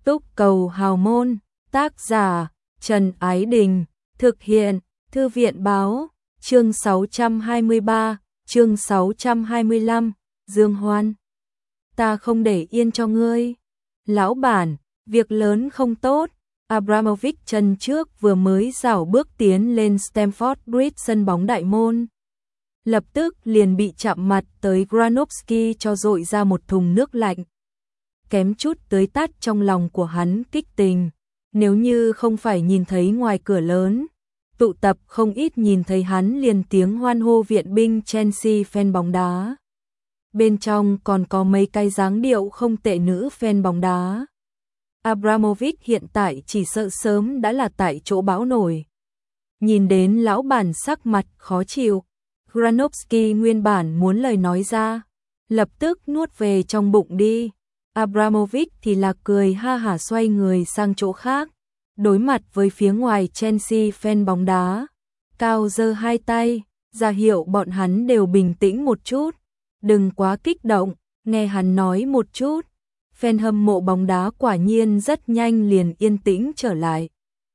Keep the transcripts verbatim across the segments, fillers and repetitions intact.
Túc cầu hào môn, tác giả Trần Ái Đình, thực hiện Thư viện Báo, chương sáu trăm hai mươi ba, chương sáu trăm hai mươi lăm, Dương Hoan. Ta không để yên cho ngươi. Lão bản, việc lớn không tốt. Abramovich chân trước vừa mới rảo bước tiến lên Stamford Bridge, sân bóng đại môn. Lập tức liền bị chạm mặt tới Granovsky cho dội ra một thùng nước lạnh. Kém chút tưới tắt trong lòng của hắn kích tình. Nếu như không phải nhìn thấy ngoài cửa lớn, tụ tập không ít nhìn thấy hắn liền tiếng hoan hô viện binh Chelsea fan bóng đá. Bên trong còn có mấy cái dáng điệu không tệ nữ fan bóng đá. Abramovich hiện tại chỉ sợ sớm đã là tại chỗ bão nổi. Nhìn đến lão bản sắc mặt khó chịu, Granovsky nguyên bản muốn lời nói ra, lập tức nuốt về trong bụng đi. Abramovich thì là cười ha hả xoay người sang chỗ khác, đối mặt với phía ngoài Chelsea fan bóng đá, cao giơ hai tay, ra hiệu bọn hắn đều bình tĩnh một chút, đừng quá kích động, nghe hắn nói một chút. Fan hâm mộ bóng đá quả nhiên rất nhanh liền yên tĩnh trở lại.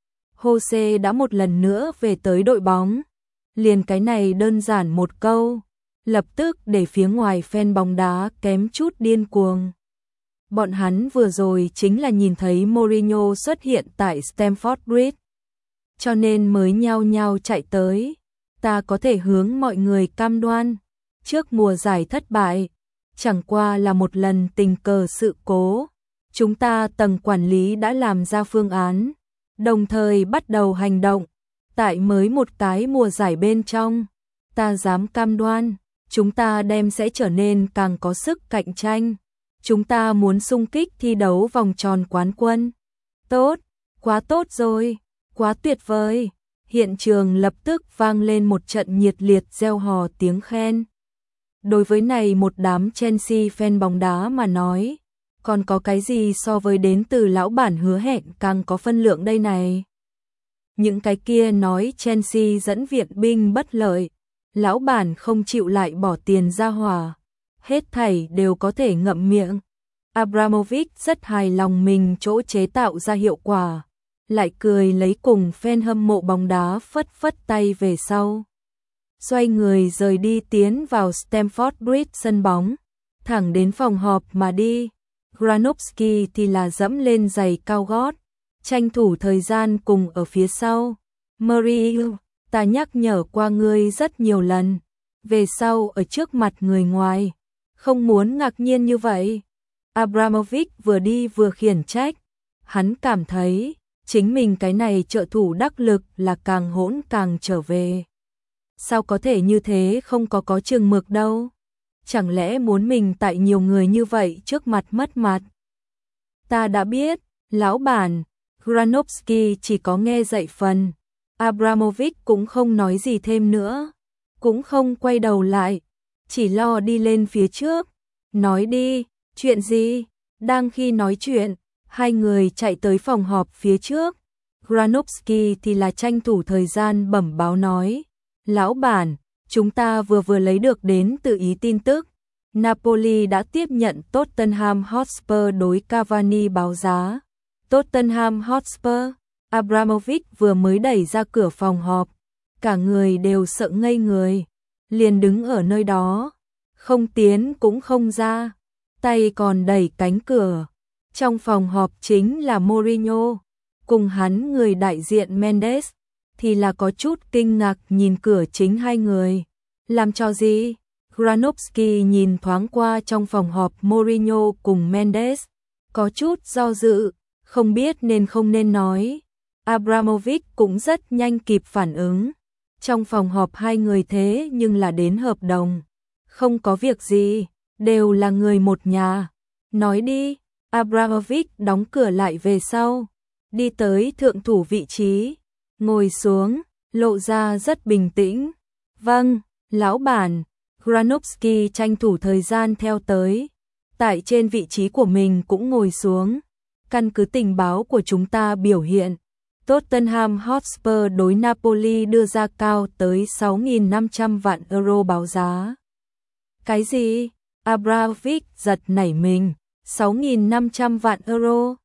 Jose đã một lần nữa về tới đội bóng, liền cái này đơn giản một câu, lập tức để phía ngoài fan bóng đá kém chút điên cuồng. Bọn hắn vừa rồi chính là nhìn thấy Mourinho xuất hiện tại Stamford Bridge, cho nên mới nhao nhao chạy tới. Ta có thể hướng mọi người cam đoan, trước mùa giải thất bại, chẳng qua là một lần tình cờ sự cố. Chúng ta tầng quản lý đã làm ra phương án, đồng thời bắt đầu hành động. Tại mới một cái mùa giải bên trong, ta dám cam đoan, chúng ta đem sẽ trở nên càng có sức cạnh tranh. Chúng ta muốn xung kích thi đấu vòng tròn quán quân. Tốt, quá tốt rồi, quá tuyệt vời. Hiện trường lập tức vang lên một trận nhiệt liệt reo hò tiếng khen. Đối với này một đám Chelsea fan bóng đá mà nói, còn có cái gì so với đến từ lão bản hứa hẹn càng có phân lượng đây này. Những cái kia nói Chelsea dẫn viện binh bất lợi, lão bản không chịu lại bỏ tiền ra hòa, hết thảy đều có thể ngậm miệng. Abramovich rất hài lòng mình chỗ chế tạo ra hiệu quả, lại cười lấy cùng fan hâm mộ bóng đá phất phất tay về sau. Xoay người rời đi tiến vào Stamford Bridge sân bóng, thẳng đến phòng họp mà đi. Granovsky thì là dẫm lên giày cao gót, tranh thủ thời gian cùng ở phía sau. Mourinho, ta nhắc nhở qua ngươi rất nhiều lần, về sau ở trước mặt người ngoài, không muốn ngạc nhiên như vậy. Abramovich vừa đi vừa khiển trách, hắn cảm thấy chính mình cái này trợ thủ đắc lực là càng hỗn càng trở về. Sao có thể như thế, không có có chừng mực đâu. Chẳng lẽ muốn mình tại nhiều người như vậy trước mặt mất mặt? Ta đã biết, lão bản. Granovsky chỉ có nghe dạy phần. Abramovich cũng không nói gì thêm nữa, cũng không quay đầu lại, chỉ lo đi lên phía trước. Nói đi, chuyện gì? Đang khi nói chuyện, hai người chạy tới phòng họp phía trước. Granovsky thì là tranh thủ thời gian bẩm báo nói, lão bản, chúng ta vừa vừa lấy được đến từ Ý tin tức. Napoli đã tiếp nhận Tottenham Hotspur đối Cavani báo giá. Tottenham Hotspur, Abramovich vừa mới đẩy ra cửa phòng họp, cả người đều sợ ngây người, liền đứng ở nơi đó, không tiến cũng không ra, tay còn đẩy cánh cửa. Trong phòng họp chính là Mourinho, cùng hắn người đại diện Mendes, thì là có chút kinh ngạc nhìn cửa chính hai người. Làm cho gì? Granovsky nhìn thoáng qua trong phòng họp Mourinho cùng Mendes, có chút do dự, không biết nên không nên nói. Abramovich cũng rất nhanh kịp phản ứng. Trong phòng họp hai người thế nhưng là đến hợp đồng. Không có việc gì, đều là người một nhà. Nói đi. Abramovich đóng cửa lại về sau, đi tới thượng thủ vị trí, ngồi xuống, lộ ra rất bình tĩnh. Vâng, lão bản. Granovsky tranh thủ thời gian theo tới, tại trên vị trí của mình cũng ngồi xuống. Căn cứ tình báo của chúng ta biểu hiện, Tottenham Hotspur đối Napoli đưa ra cao tới sáu nghìn năm trăm vạn euro báo giá. Cái gì? Abramovich giật nảy mình, sáu nghìn năm trăm vạn euro.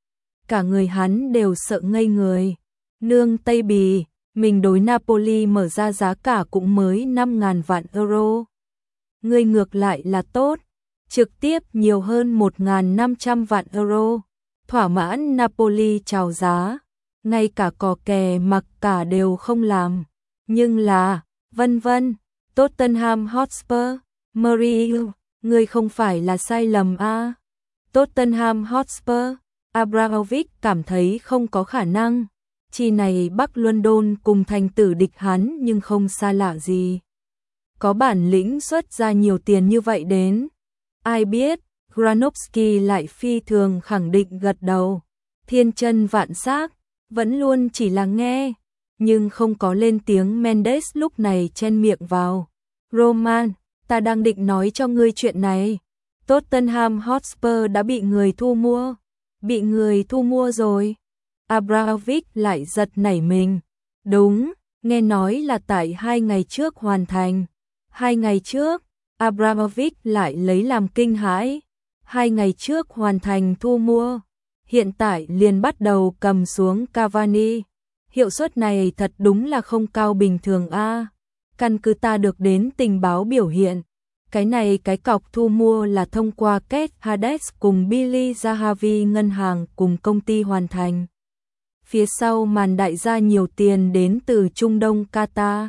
cả người hắn đều sợ ngây người. Nương Tây Bì, mình đối Napoli mở ra giá cả cũng mới năm ngàn vạn euro. Ngươi ngược lại là tốt, trực tiếp nhiều hơn một nghìn năm trăm vạn euro. Thỏa mãn Napoli chào giá, ngay cả cò kè mặc cả đều không làm. Nhưng là, vân vân, Tottenham Hotspur, Mourinho, ngươi không phải là sai lầm a? À? Tottenham Hotspur, Abramovich cảm thấy không có khả năng. Chi này Bắc London cùng thành tử địch hắn nhưng không xa lạ gì. Có bản lĩnh xuất ra nhiều tiền như vậy đến. Ai biết, Granovsky lại phi thường khẳng định gật đầu. Thiên chân vạn xác, vẫn luôn chỉ là nghe, nhưng không có lên tiếng. Mendes lúc này chen miệng vào. Roman, ta đang định nói cho ngươi chuyện này. Tottenham Hotspur đã bị người thu mua. Bị người thu mua rồi. Abramovich lại giật nảy mình. Đúng, nghe nói là tại hai ngày trước hoàn thành. Hai ngày trước, Abramovich lại lấy làm kinh hãi. Hai ngày trước hoàn thành thu mua. Hiện tại liền bắt đầu cầm xuống Cavani. Hiệu suất này thật đúng là không cao bình thường a. À, căn cứ ta được đến tình báo biểu hiện. Cái này cái cọc thu mua là thông qua Keith Hades cùng Billy Zahavi ngân hàng cùng công ty hoàn thành. Phía sau màn đại gia nhiều tiền đến từ Trung Đông Qatar.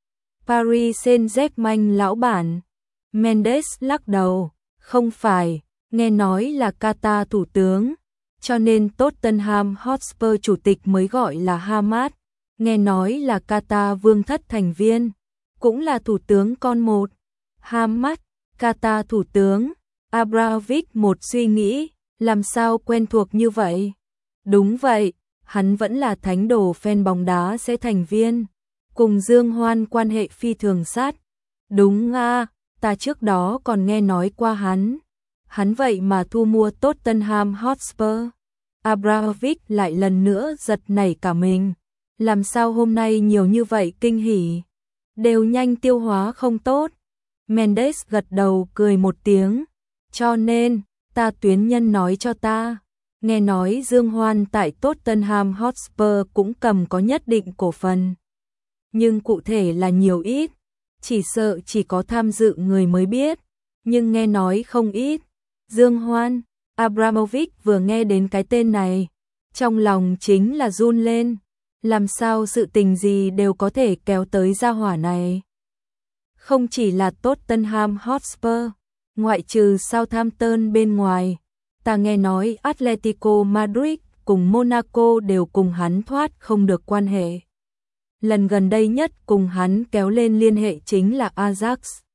Paris Saint-Germain lão bản. Mendes lắc đầu, không phải, nghe nói là Qatar thủ tướng, cho nên Tottenham Hotspur chủ tịch mới gọi là Hamad. Nghe nói là Qatar vương thất thành viên, cũng là thủ tướng con một. Hamad, Qatar thủ tướng. Abramovich một suy nghĩ, làm sao quen thuộc như vậy? Đúng vậy, hắn vẫn là thánh đồ fan bóng đá sẽ thành viên, cùng Dương Hoan quan hệ phi thường sát. Đúng a, à, ta trước đó còn nghe nói qua hắn. Hắn vậy mà thu mua Tottenham Hotspur. Abramovich lại lần nữa giật nảy cả mình. Làm sao hôm nay nhiều như vậy kinh hỉ? Đều nhanh tiêu hóa không tốt. Mendes gật đầu cười một tiếng. Cho nên, ta tuyến nhân nói cho ta. Nghe nói Dương Hoan tại Tottenham Hotspur cũng cầm có nhất định cổ phần. Nhưng cụ thể là nhiều ít, chỉ sợ chỉ có tham dự người mới biết. Nhưng nghe nói không ít. Dương Hoan, Abramovich vừa nghe đến cái tên này, trong lòng chính là run lên. Làm sao sự tình gì đều có thể kéo tới gia hỏa này? Không chỉ là Tottenham Hotspur, ngoại trừ Southampton bên ngoài, ta nghe nói Atletico Madrid cùng Monaco đều cùng hắn thoát không được quan hệ. Lần gần đây nhất cùng hắn kéo lên liên hệ chính là Ajax.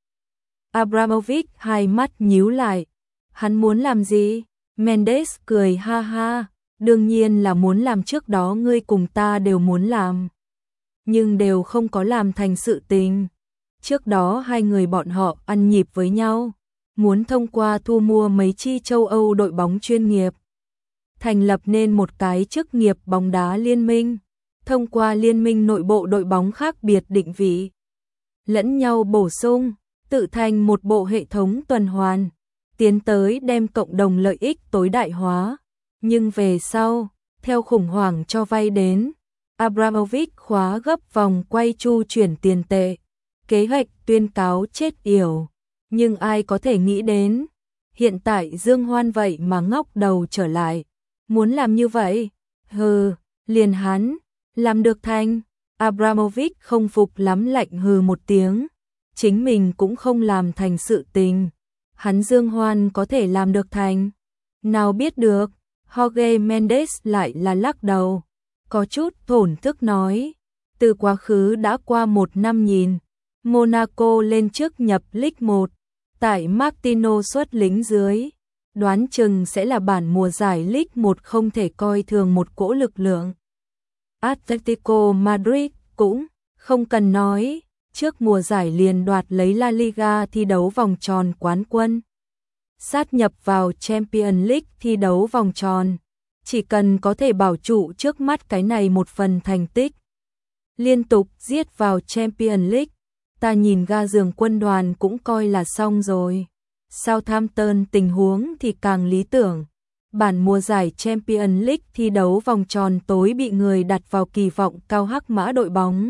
Abramovich hai mắt nhíu lại. Hắn muốn làm gì? Mendes cười ha ha. Đương nhiên là muốn làm trước đó ngươi cùng ta đều muốn làm. Nhưng đều không có làm thành sự tình. Trước đó hai người bọn họ ăn nhịp với nhau. Muốn thông qua thu mua mấy chi châu Âu đội bóng chuyên nghiệp. Thành lập nên một cái chức nghiệp bóng đá liên minh. Thông qua liên minh nội bộ đội bóng khác biệt định vị. Lẫn nhau bổ sung, tự thành một bộ hệ thống tuần hoàn. Tiến tới đem cộng đồng lợi ích tối đại hóa. Nhưng về sau, theo khủng hoảng cho vay đến, Abramovich khóa gấp vòng quay chu chuyển tiền tệ. Kế hoạch tuyên cáo chết yểu. Nhưng ai có thể nghĩ đến, hiện tại Dương Hoan vậy mà ngóc đầu trở lại. Muốn làm như vậy? Hừ, liền hắn, làm được thành. Abramovich không phục lắm lạnh hừ một tiếng. Chính mình cũng không làm thành sự tình. Hắn Dương Hoan có thể làm được thành. Nào biết được, Jorge Mendes lại là lắc đầu. Có chút thổn thức nói. Từ quá khứ đã qua một năm nhìn. Monaco lên trước nhập League một. Tại Martino xuất lính dưới. Đoán chừng sẽ là bản mùa giải League một không thể coi thường một cỗ lực lượng. Atletico Madrid cũng không cần nói. Trước mùa giải liền đoạt lấy La Liga thi đấu vòng tròn quán quân. Sát nhập vào Champions League thi đấu vòng tròn. Chỉ cần có thể bảo trụ trước mắt cái này một phần thành tích. Liên tục giết vào Champions League. Ta nhìn ga giường quân đoàn cũng coi là xong rồi. Southampton tình huống thì càng lý tưởng. Bản mùa giải Champions League thi đấu vòng tròn tối bị người đặt vào kỳ vọng cao hắc mã đội bóng.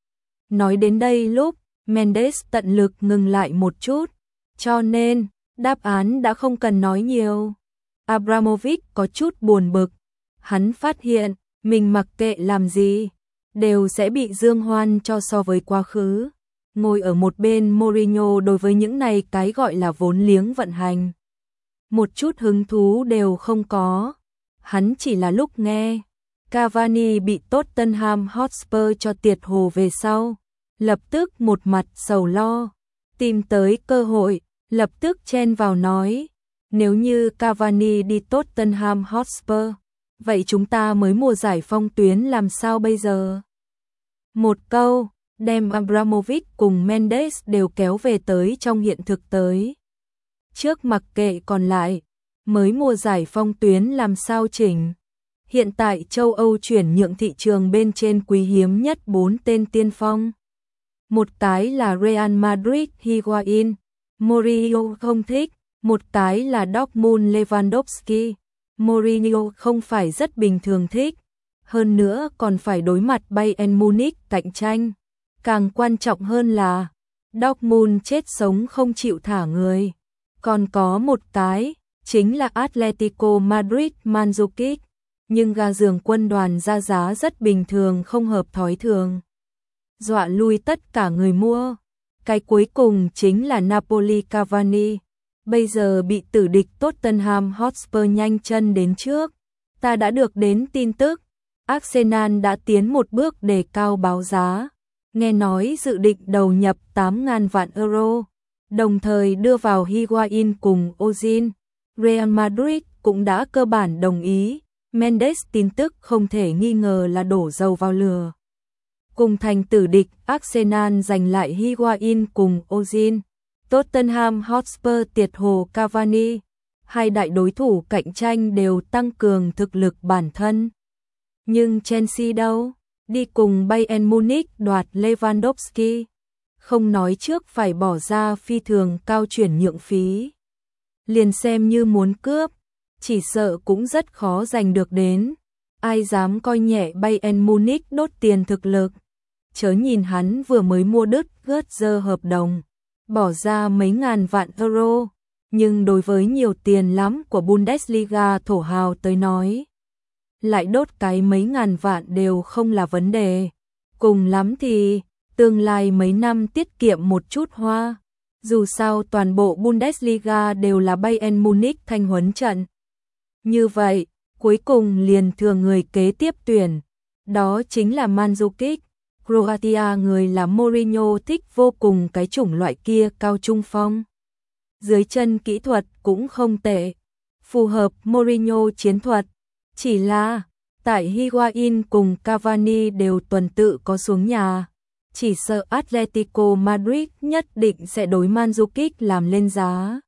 Nói đến đây lúc Mendes tận lực ngừng lại một chút, cho nên đáp án đã không cần nói nhiều. Abramovich có chút buồn bực, hắn phát hiện mình mặc kệ làm gì đều sẽ bị dương hoan cho so với quá khứ. Ngồi ở một bên Mourinho đối với những này cái gọi là vốn liếng vận hành, một chút hứng thú đều không có. Hắn chỉ là lúc nghe Cavani bị Tottenham Hotspur cho tiệt hồ về sau, lập tức một mặt sầu lo, tìm tới cơ hội, lập tức chen vào nói, nếu như Cavani đi Tottenham Hotspur, vậy chúng ta mới mùa giải phong tuyến làm sao bây giờ? Một câu, đem Abramovich cùng Mendes đều kéo về tới trong hiện thực tới. Trước mặc kệ còn lại, mới mùa giải phong tuyến làm sao chỉnh. Hiện tại châu Âu chuyển nhượng thị trường bên trên quý hiếm nhất bốn tên tiên phong. Một cái là Real Madrid Higuain, Mourinho không thích, một cái là Dortmund Lewandowski, Mourinho không phải rất bình thường thích, hơn nữa còn phải đối mặt Bayern Munich cạnh tranh. Càng quan trọng hơn là Dortmund chết sống không chịu thả người. Còn có một cái, chính là Atletico Madrid Mandzukic, nhưng gà giường quân đoàn ra giá rất bình thường không hợp thói thường, dọa lui tất cả người mua. Cái cuối cùng chính là Napoli Cavani, bây giờ bị tử địch Tottenham Hotspur nhanh chân đến trước. Ta đã được đến tin tức, Arsenal đã tiến một bước đề cao báo giá, nghe nói dự định đầu nhập tám nghìn vạn euro, đồng thời đưa vào Higuain cùng Ozil. Real Madrid cũng đã cơ bản đồng ý. Mendes tin tức không thể nghi ngờ là đổ dầu vào lửa. Cùng thành tử địch, Arsenal giành lại Higuain cùng Ozil. Tottenham Hotspur tiệt hồ Cavani. Hai đại đối thủ cạnh tranh đều tăng cường thực lực bản thân. Nhưng Chelsea đâu? Đi cùng Bayern Munich đoạt Lewandowski. Không nói trước phải bỏ ra phi thường cao chuyển nhượng phí. Liền xem như muốn cướp, chỉ sợ cũng rất khó giành được đến. Ai dám coi nhẹ Bayern Munich đốt tiền thực lực. Chớ nhìn hắn vừa mới mua đứt gớt dơ hợp đồng, bỏ ra mấy ngàn vạn euro, nhưng đối với nhiều tiền lắm của Bundesliga thổ hào tới nói, lại đốt cái mấy ngàn vạn đều không là vấn đề. Cùng lắm thì tương lai mấy năm tiết kiệm một chút hoa. Dù sao toàn bộ Bundesliga đều là Bayern Munich thanh huấn trận. Như vậy, cuối cùng liền thừa người kế tiếp tuyển. Đó chính là Mandzukic. Croatia người là Mourinho thích vô cùng cái chủng loại kia cao trung phong. Dưới chân kỹ thuật cũng không tệ. Phù hợp Mourinho chiến thuật. Chỉ là, tại Higuain cùng Cavani đều tuần tự có xuống nhà. Chỉ sợ Atletico Madrid nhất định sẽ đối Mandzukic làm lên giá.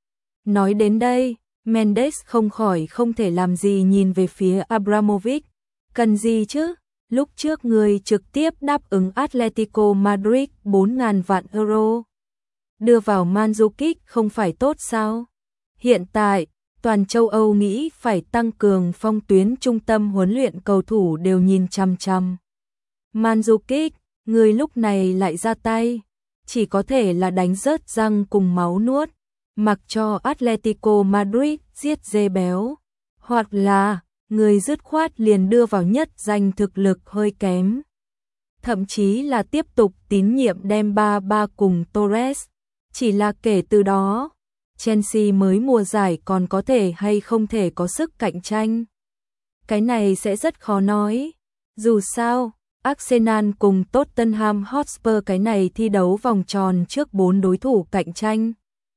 Nói đến đây, Mendes không khỏi không thể làm gì nhìn về phía Abramovich. Cần gì chứ? Lúc trước người trực tiếp đáp ứng Atletico Madrid bốn nghìn vạn euro. Đưa vào Mandzukic không phải tốt sao? Hiện tại, toàn châu Âu nghĩ phải tăng cường phong tuyến trung tâm huấn luyện cầu thủ đều nhìn chăm chăm. Mandzukic, người lúc này lại ra tay, chỉ có thể là đánh rớt răng cùng máu nuốt, mặc cho Atletico Madrid giết dê béo, hoặc là người dứt khoát liền đưa vào nhất danh thực lực hơi kém. Thậm chí là tiếp tục tín nhiệm đem ba ba cùng Torres, chỉ là kể từ đó, Chelsea mới mùa giải còn có thể hay không thể có sức cạnh tranh. Cái này sẽ rất khó nói, dù sao Arsenal cùng Tottenham Hotspur cái này thi đấu vòng tròn trước bốn đối thủ cạnh tranh.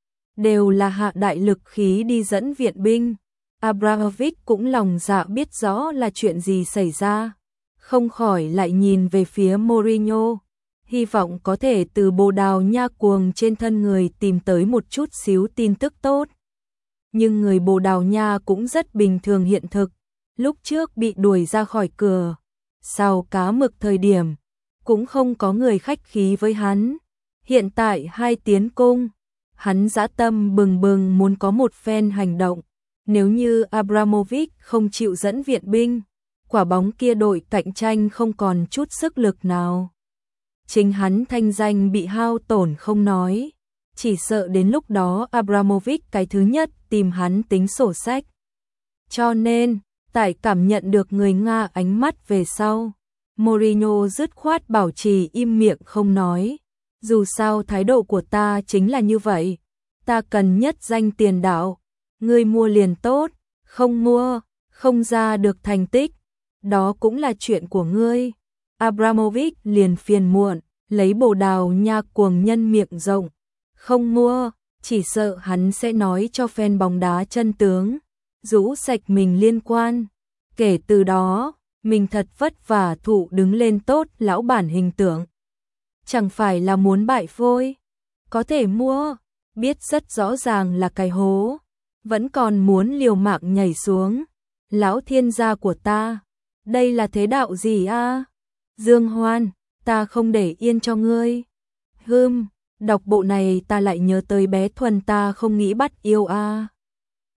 Đều là hạ đại lực khí đi dẫn viện binh. Abramovich cũng lòng dạ biết rõ là chuyện gì xảy ra. Không khỏi lại nhìn về phía Mourinho. Hy vọng có thể từ Bồ Đào Nha cuồng trên thân người tìm tới một chút xíu tin tức tốt. Nhưng người Bồ Đào Nha cũng rất bình thường hiện thực. Lúc trước bị đuổi ra khỏi cửa. Sau cá mực thời điểm, cũng không có người khách khí với hắn. Hiện tại hai tiến cung, hắn dã tâm bừng bừng muốn có một phen hành động, Nếu như Abramovich không chịu dẫn viện binh, quả bóng kia đội cạnh tranh không còn chút sức lực nào. Chính hắn thanh danh bị hao tổn không nói, chỉ sợ đến lúc đó Abramovich cái thứ nhất tìm hắn tính sổ sách. Cho nên, tại cảm nhận được người Nga ánh mắt về sau, Mourinho dứt khoát bảo trì im miệng không nói. Dù sao thái độ của ta chính là như vậy, ta cần nhất danh tiền đạo, ngươi mua liền tốt, không mua, không ra được thành tích, đó cũng là chuyện của ngươi. Abramovich liền phiền muộn, lấy Bồ Đào Nha cuồng nhân miệng rộng, không mua, chỉ sợ hắn sẽ nói cho fan bóng đá chân tướng, rũ sạch mình liên quan. Kể từ đó, mình thật vất vả thụ đứng lên tốt lão bản hình tượng. Chẳng phải là muốn bại phôi, có thể mua, biết rất rõ ràng là cái hố, vẫn còn muốn liều mạng nhảy xuống. Lão thiên gia của ta, đây là thế đạo gì a? Dương Hoan, ta không để yên cho ngươi. Hừm, đọc bộ này ta lại nhớ tới bé Thuần ta không nghĩ bắt yêu a.